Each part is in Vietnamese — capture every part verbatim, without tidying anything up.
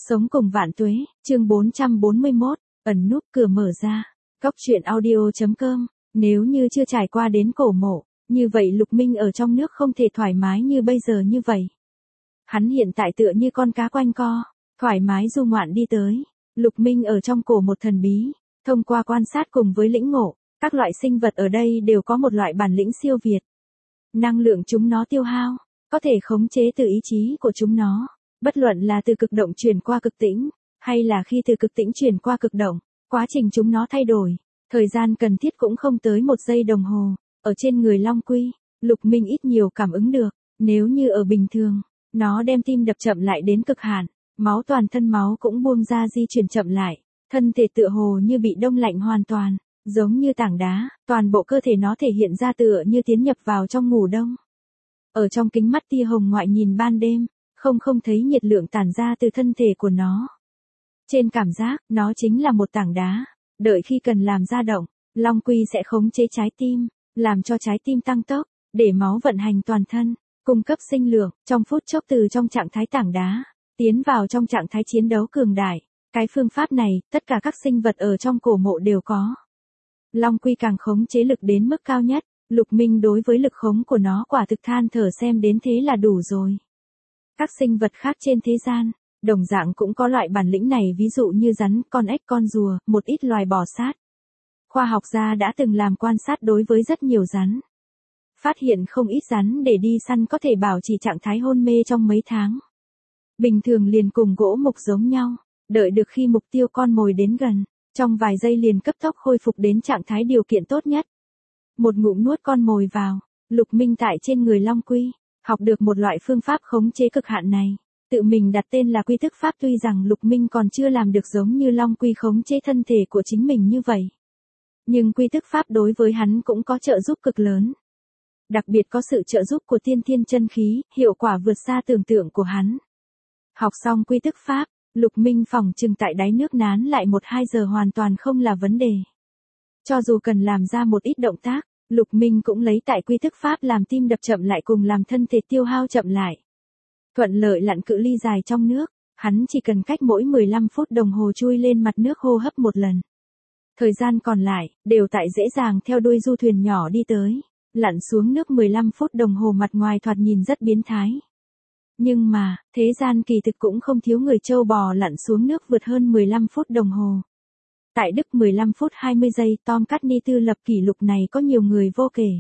Sống cùng vạn tuế, chương bốn trăm bốn mươi mốt, ẩn núp cửa mở ra. Cốc truyện audio chấm com, nếu như chưa trải qua đến cổ mộ, như vậy Lục Minh ở trong nước không thể thoải mái như bây giờ như vậy. Hắn hiện tại tựa như con cá quanh co, thoải mái du ngoạn đi tới. Lục Minh ở trong cổ một thần bí, thông qua quan sát cùng với lĩnh ngộ, các loại sinh vật ở đây đều có một loại bản lĩnh siêu việt. Năng lượng chúng nó tiêu hao, có thể khống chế từ ý chí của chúng nó. Bất luận là từ cực động chuyển qua cực tĩnh, hay là khi từ cực tĩnh chuyển qua cực động, quá trình chúng nó thay đổi, thời gian cần thiết cũng không tới một giây đồng hồ. Ở trên người Long Quy, Lục Minh ít nhiều cảm ứng được, nếu như ở bình thường, nó đem tim đập chậm lại đến cực hạn, máu toàn thân máu cũng buông ra di chuyển chậm lại, thân thể tựa hồ như bị đông lạnh hoàn toàn, giống như tảng đá, toàn bộ cơ thể nó thể hiện ra tựa như tiến nhập vào trong ngủ đông. Ở trong kính mắt tia hồng ngoại nhìn ban đêm, không không thấy nhiệt lượng tản ra từ thân thể của nó. Trên cảm giác, nó chính là một tảng đá, đợi khi cần làm ra động, Long Quy sẽ khống chế trái tim, làm cho trái tim tăng tốc, để máu vận hành toàn thân, cung cấp sinh lượng, trong phút chốc từ trong trạng thái tảng đá, tiến vào trong trạng thái chiến đấu cường đại. Cái phương pháp này, tất cả các sinh vật ở trong cổ mộ đều có. Long Quy càng khống chế lực đến mức cao nhất, Lục Minh đối với lực khống của nó quả thực than thở xem đến thế là đủ rồi. Các sinh vật khác trên thế gian, đồng dạng cũng có loại bản lĩnh này, ví dụ như rắn, con ếch, con rùa, một ít loài bò sát. Khoa học gia đã từng làm quan sát đối với rất nhiều rắn. Phát hiện không ít rắn để đi săn có thể bảo trì trạng thái hôn mê trong mấy tháng. Bình thường liền cùng gỗ mục giống nhau, đợi được khi mục tiêu con mồi đến gần, trong vài giây liền cấp tốc khôi phục đến trạng thái điều kiện tốt nhất. Một ngụm nuốt con mồi vào, Lục Minh tại trên người Long Quy, học được một loại phương pháp khống chế cực hạn này, tự mình đặt tên là quy thức pháp. Tuy rằng Lục Minh còn chưa làm được giống như Long Quy khống chế thân thể của chính mình như vậy, nhưng quy thức pháp đối với hắn cũng có trợ giúp cực lớn. Đặc biệt có sự trợ giúp của tiên thiên chân khí, hiệu quả vượt xa tưởng tượng của hắn. Học xong quy thức pháp, Lục Minh phỏng chừng tại đáy nước nán lại một hai giờ hoàn toàn không là vấn đề. Cho dù cần làm ra một ít động tác, Lục Minh cũng lấy tại quy thức pháp làm tim đập chậm lại cùng làm thân thể tiêu hao chậm lại. Thuận lợi lặn cự ly dài trong nước, hắn chỉ cần cách mỗi mười lăm phút đồng hồ chui lên mặt nước hô hấp một lần. Thời gian còn lại, đều tại dễ dàng theo đuôi du thuyền nhỏ đi tới, lặn xuống nước mười lăm phút đồng hồ, mặt ngoài thoạt nhìn rất biến thái. Nhưng mà, thế gian kỳ thực cũng không thiếu người châu bò lặn xuống nước vượt hơn mười lăm phút đồng hồ. Tại Đức mười lăm phút hai mươi giây, Tom Carney lập kỷ lục này có nhiều người vô kể.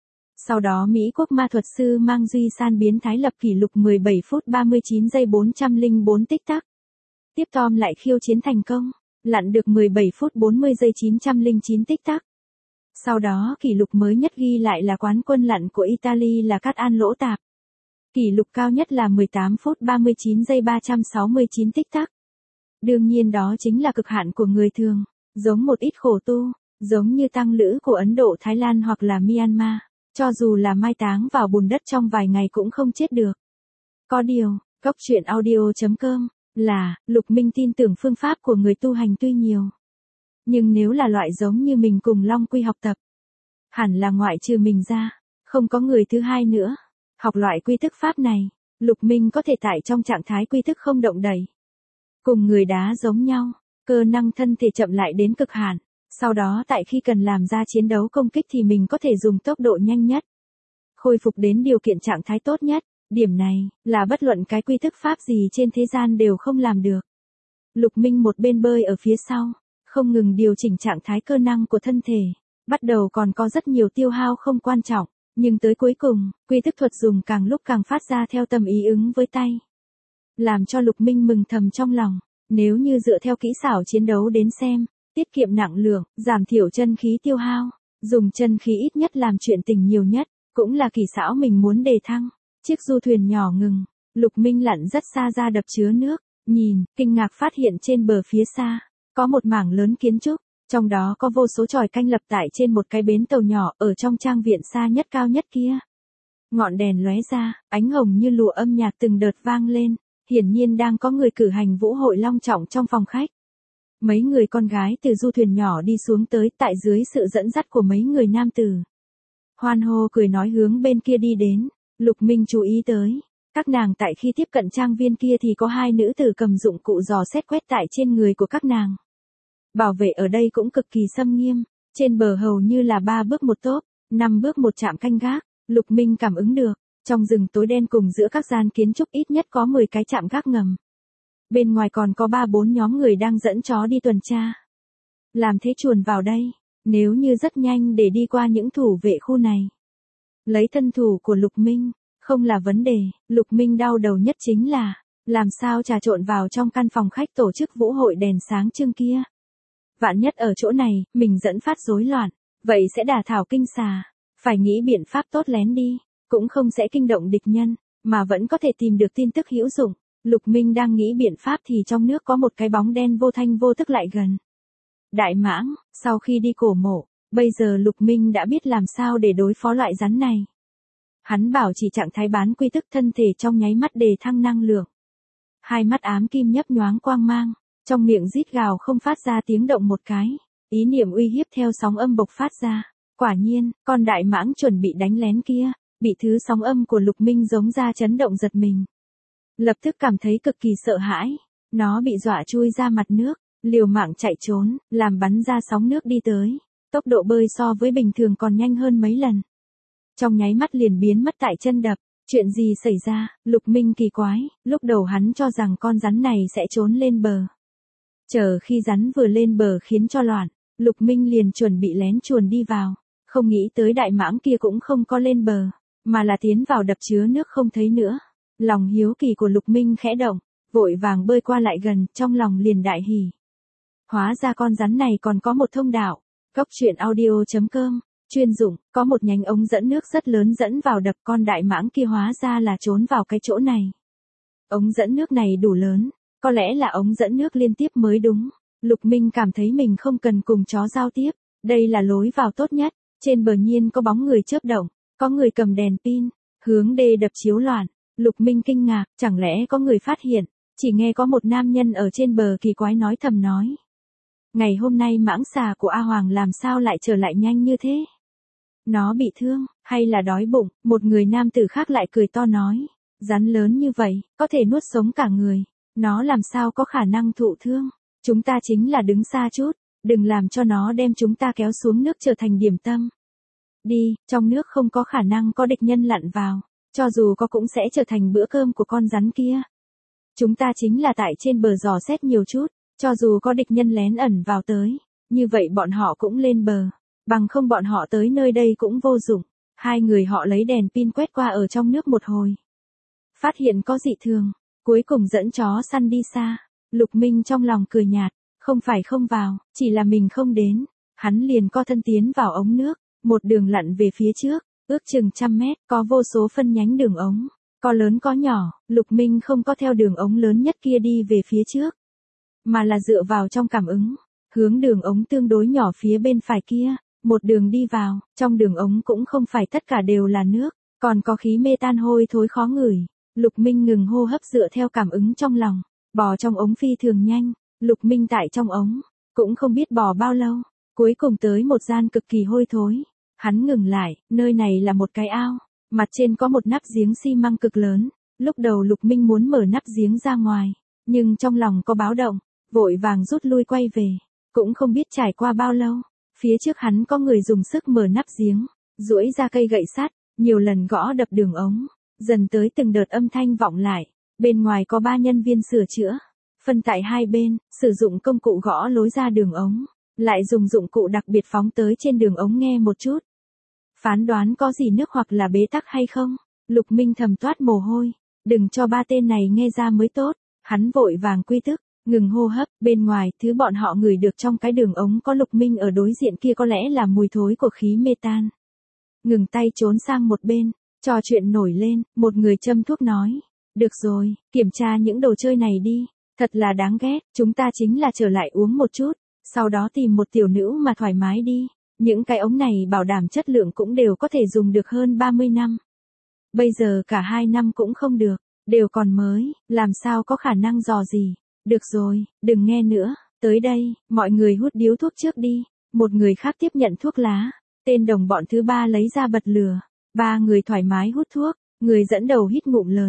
Sau đó Mỹ quốc ma thuật sư Mang Duy San biến thái lập kỷ lục mười bảy phút ba mươi chín giây bốn trăm lẻ bốn tích tắc. Tiếp Tom lại khiêu chiến thành công, lặn được mười bảy phút bốn mươi giây chín trăm lẻ chín tích tắc. Sau đó kỷ lục mới nhất ghi lại là quán quân lặn của Italy là Cát An Lỗ Tạp. Kỷ lục cao nhất là mười tám phút ba mươi chín giây ba trăm sáu mươi chín tích tắc. Đương nhiên đó chính là cực hạn của người thường, giống một ít khổ tu, giống như tăng lữ của Ấn Độ, Thái Lan hoặc là Myanmar, cho dù là mai táng vào bùn đất trong vài ngày cũng không chết được. Có điều, cốc truyện audio chấm com, là, Lục Minh tin tưởng phương pháp của người tu hành tuy nhiều. Nhưng nếu là loại giống như mình cùng Long Quy học tập, hẳn là ngoại trừ mình ra, không có người thứ hai nữa. Học loại quy thức pháp này, Lục Minh có thể tại trong trạng thái quy thức không động đậy. Cùng người đá giống nhau, cơ năng thân thể chậm lại đến cực hạn, sau đó tại khi cần làm ra chiến đấu công kích thì mình có thể dùng tốc độ nhanh nhất, khôi phục đến điều kiện trạng thái tốt nhất. Điểm này, là bất luận cái quy thức pháp gì trên thế gian đều không làm được. Lục Minh một bên bơi ở phía sau, không ngừng điều chỉnh trạng thái cơ năng của thân thể. Bắt đầu còn có rất nhiều tiêu hao không quan trọng, nhưng tới cuối cùng, quy thức thuật dùng càng lúc càng phát ra theo tâm ý ứng với tay. Làm cho Lục Minh mừng thầm trong lòng, nếu như dựa theo kỹ xảo chiến đấu đến xem, tiết kiệm nặng lượng, giảm thiểu chân khí tiêu hao, dùng chân khí ít nhất làm chuyện tình nhiều nhất, cũng là kỳ xảo mình muốn đề thăng. Chiếc du thuyền nhỏ ngừng, Lục Minh lặn rất xa ra đập chứa nước, nhìn, kinh ngạc phát hiện trên bờ phía xa, có một mảng lớn kiến trúc, trong đó có vô số chòi canh lập tại trên một cái bến tàu nhỏ ở trong trang viện xa nhất cao nhất kia. Ngọn đèn lóe ra, ánh hồng như lụa, âm nhạc từng đợt vang lên, hiển nhiên đang có người cử hành vũ hội long trọng trong phòng khách. Mấy người con gái từ du thuyền nhỏ đi xuống tới, tại dưới sự dẫn dắt của mấy người nam tử. Hoan hô cười nói hướng bên kia đi đến, Lục Minh chú ý tới, Các nàng tại khi tiếp cận trang viên kia thì có hai nữ tử cầm dụng cụ dò xét quét tại trên người của các nàng. Bảo vệ ở đây cũng cực kỳ xâm nghiêm, trên bờ hầu như là ba bước một tốp, năm bước một trạm canh gác. Lục Minh cảm ứng được, trong rừng tối đen cùng giữa các gian kiến trúc ít nhất có mười cái trạm gác ngầm. Bên ngoài còn có ba bốn nhóm người đang dẫn chó đi tuần tra. Làm thế chuồn vào đây, nếu như rất nhanh để đi qua những thủ vệ khu này. Lấy thân thủ của Lục Minh, không là vấn đề, Lục Minh đau đầu nhất chính là, làm sao trà trộn vào trong căn phòng khách tổ chức vũ hội đèn sáng trưng kia. Vạn nhất ở chỗ này, mình dẫn phát rối loạn, vậy sẽ đả thảo kinh xà, phải nghĩ biện pháp tốt lén đi, cũng không sẽ kinh động địch nhân, mà vẫn có thể tìm được tin tức hữu dụng. Lục Minh đang nghĩ biện pháp thì trong nước có một cái bóng đen vô thanh vô tức lại gần. Đại mãng, sau khi đi cổ mộ, bây giờ Lục Minh đã biết làm sao để đối phó loại rắn này. Hắn bảo chỉ trạng thái bán quy tức thân thể trong nháy mắt đề thăng năng lượng. Hai mắt ám kim nhấp nhoáng quang mang, trong miệng rít gào không phát ra tiếng động một cái, ý niệm uy hiếp theo sóng âm bộc phát ra. Quả nhiên, con đại mãng chuẩn bị đánh lén kia, bị thứ sóng âm của Lục Minh giống ra chấn động giật mình. Lập tức cảm thấy cực kỳ sợ hãi, nó bị dọa chui ra mặt nước, liều mạng chạy trốn, làm bắn ra sóng nước đi tới, tốc độ bơi so với bình thường còn nhanh hơn mấy lần. Trong nháy mắt liền biến mất tại chân đập, chuyện gì xảy ra, Lục Minh kỳ quái, lúc đầu hắn cho rằng con rắn này sẽ trốn lên bờ. Chờ khi rắn vừa lên bờ khiến cho loạn, Lục Minh liền chuẩn bị lén chuồn đi vào, không nghĩ tới đại mãng kia cũng không có lên bờ, mà là tiến vào đập chứa nước không thấy nữa. Lòng hiếu kỳ của Lục Minh khẽ động, vội vàng bơi qua lại gần, trong lòng liền đại hỉ. Hóa ra con rắn này còn có một thông đạo. Cốc truyện audio chấm com, chuyên dụng, có một nhánh ống dẫn nước rất lớn dẫn vào đập, con đại mãng kia hóa ra là trốn vào cái chỗ này. Ống dẫn nước này đủ lớn, có lẽ là ống dẫn nước liên tiếp mới đúng. Lục Minh cảm thấy mình không cần cùng chó giao tiếp, đây là lối vào tốt nhất. Trên bờ nhiên có bóng người chớp động, có người cầm đèn pin, hướng đê đập chiếu loạn. Lục Minh kinh ngạc, chẳng lẽ có người phát hiện, chỉ nghe có một nam nhân ở trên bờ kỳ quái nói thầm nói. Ngày hôm nay mãng xà của A Hoàng làm sao lại trở lại nhanh như thế? Nó bị thương, hay là đói bụng? Một người nam tử khác lại cười to nói. Rắn lớn như vậy, có thể nuốt sống cả người, nó làm sao có khả năng thụ thương? Chúng ta chính là đứng xa chút, đừng làm cho nó đem chúng ta kéo xuống nước trở thành điểm tâm. Đi, trong nước không có khả năng có địch nhân lặn vào. Cho dù có cũng sẽ trở thành bữa cơm của con rắn kia. Chúng ta chính là tại trên bờ dò xét nhiều chút, cho dù có địch nhân lén ẩn vào tới, như vậy bọn họ cũng lên bờ, bằng không bọn họ tới nơi đây cũng vô dụng. Hai người họ lấy đèn pin quét qua ở trong nước một hồi. Phát hiện có dị thường, cuối cùng dẫn chó săn đi xa. Lục Minh trong lòng cười nhạt, không phải không vào, chỉ là mình không đến. Hắn liền co thân tiến vào ống nước, một đường lặn về phía trước. Ước chừng trăm mét, có vô số phân nhánh đường ống, có lớn có nhỏ. Lục Minh không có theo đường ống lớn nhất kia đi về phía trước, mà là dựa vào trong cảm ứng, hướng đường ống tương đối nhỏ phía bên phải kia, một đường đi vào. Trong đường ống cũng không phải tất cả đều là nước, còn có khí mê tan hôi thối khó ngửi. Lục Minh ngừng hô hấp dựa theo cảm ứng trong lòng, bò trong ống phi thường nhanh. Lục Minh tại trong ống, cũng không biết bò bao lâu, cuối cùng tới một gian cực kỳ hôi thối. Hắn ngừng lại, nơi này là một cái ao, mặt trên có một nắp giếng xi măng cực lớn. Lúc đầu Lục Minh muốn mở nắp giếng ra ngoài, nhưng trong lòng có báo động, vội vàng rút lui quay về. Cũng không biết trải qua bao lâu, phía trước hắn có người dùng sức mở nắp giếng, duỗi ra cây gậy sắt, nhiều lần gõ đập đường ống, dần tới từng đợt âm thanh vọng lại. Bên ngoài có ba nhân viên sửa chữa, phân tại hai bên, sử dụng công cụ gõ lối ra đường ống, lại dùng dụng cụ đặc biệt phóng tới trên đường ống nghe một chút. Phán đoán có gì nước hoặc là bế tắc hay không? Lục Minh thầm toát mồ hôi, đừng cho ba tên này nghe ra mới tốt. Hắn vội vàng quy tức, ngừng hô hấp. Bên ngoài, thứ bọn họ ngửi được trong cái đường ống có Lục Minh ở đối diện kia có lẽ là mùi thối của khí mê tan. Ngừng tay trốn sang một bên, trò chuyện nổi lên, một người châm thuốc nói. Được rồi, kiểm tra những đồ chơi này đi, thật là đáng ghét, chúng ta chính là trở lại uống một chút, sau đó tìm một tiểu nữ mà thoải mái đi. Những cái ống này bảo đảm chất lượng cũng đều có thể dùng được hơn ba mươi năm. Bây giờ cả hai năm cũng không được, đều còn mới, làm sao có khả năng dò gì. Được rồi, đừng nghe nữa, tới đây, mọi người hút điếu thuốc trước đi. Một người khác tiếp nhận thuốc lá, tên đồng bọn thứ ba lấy ra bật lửa. Ba người thoải mái hút thuốc, người dẫn đầu hít ngụm lớn,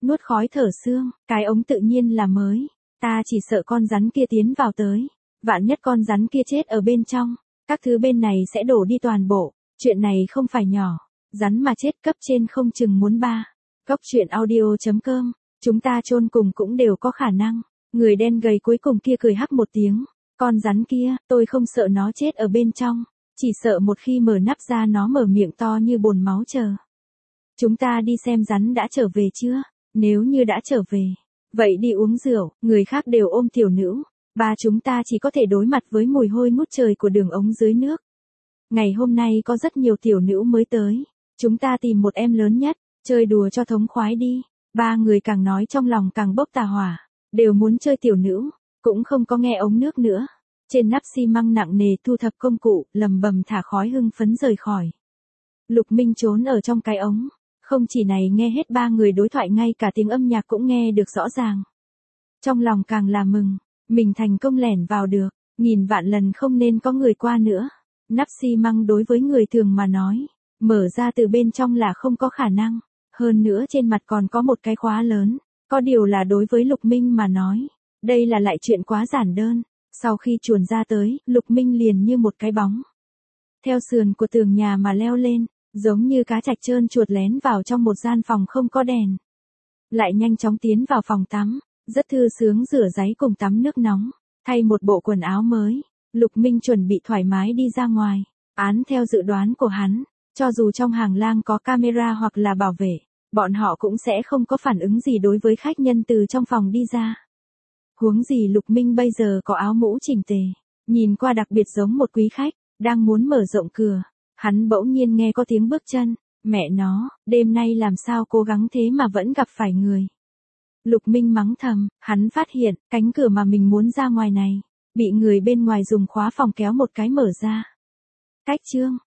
nuốt khói thở sương, cái ống tự nhiên là mới. Ta chỉ sợ con rắn kia tiến vào tới. Vạn nhất con rắn kia chết ở bên trong. Các thứ bên này sẽ đổ đi toàn bộ. Chuyện này không phải nhỏ. Rắn mà chết cấp trên không chừng muốn ba. Cốc truyện audio.com. Chúng ta chôn cùng cũng đều có khả năng. Người đen gầy cuối cùng kia cười hắc một tiếng. Con rắn kia, tôi không sợ nó chết ở bên trong. Chỉ sợ một khi mở nắp ra nó mở miệng to như bồn máu chờ. Chúng ta đi xem rắn đã trở về chưa? Nếu như đã trở về. Vậy đi uống rượu, người khác đều ôm tiểu nữ. Ba chúng ta chỉ có thể đối mặt với mùi hôi ngút trời của đường ống dưới nước. Ngày hôm nay có rất nhiều tiểu nữ mới tới. Chúng ta tìm một em lớn nhất, chơi đùa cho thống khoái đi. Ba người càng nói trong lòng càng bốc tà hỏa. Đều muốn chơi tiểu nữ, cũng không có nghe ống nước nữa. Trên nắp xi măng nặng nề thu thập công cụ, lầm bầm thả khói hưng phấn rời khỏi. Lục Minh trốn ở trong cái ống. Không chỉ này nghe hết ba người đối thoại, ngay cả tiếng âm nhạc cũng nghe được rõ ràng. Trong lòng càng là mừng, mình thành công lẻn vào được, nghìn vạn lần không nên có người qua nữa. Nắp xi măng đối với người thường mà nói, mở ra từ bên trong là không có khả năng. Hơn nữa trên mặt còn có một cái khóa lớn. Có điều là đối với Lục Minh mà nói, đây là lại chuyện quá giản đơn. Sau khi chuồn ra tới, Lục Minh liền như một cái bóng. Theo sườn của tường nhà mà leo lên, giống như cá trạch trơn chuột lén vào trong một gian phòng không có đèn. Lại nhanh chóng tiến vào phòng tắm, rất thư sướng rửa ráy cùng tắm nước nóng, thay một bộ quần áo mới. Lục Minh chuẩn bị thoải mái đi ra ngoài. Án theo dự đoán của hắn, cho dù trong hàng lang có camera hoặc là bảo vệ, bọn họ cũng sẽ không có phản ứng gì đối với khách nhân từ trong phòng đi ra. Huống gì Lục Minh bây giờ có áo mũ chỉnh tề, nhìn qua đặc biệt giống một quý khách, đang muốn mở rộng cửa. Hắn bỗng nhiên nghe có tiếng bước chân, mẹ nó, đêm nay làm sao cố gắng thế mà vẫn gặp phải người. Lục Minh mắng thầm, hắn phát hiện, cánh cửa mà mình muốn ra ngoài này, bị người bên ngoài dùng khóa phòng kéo một cái mở ra. Cách chương,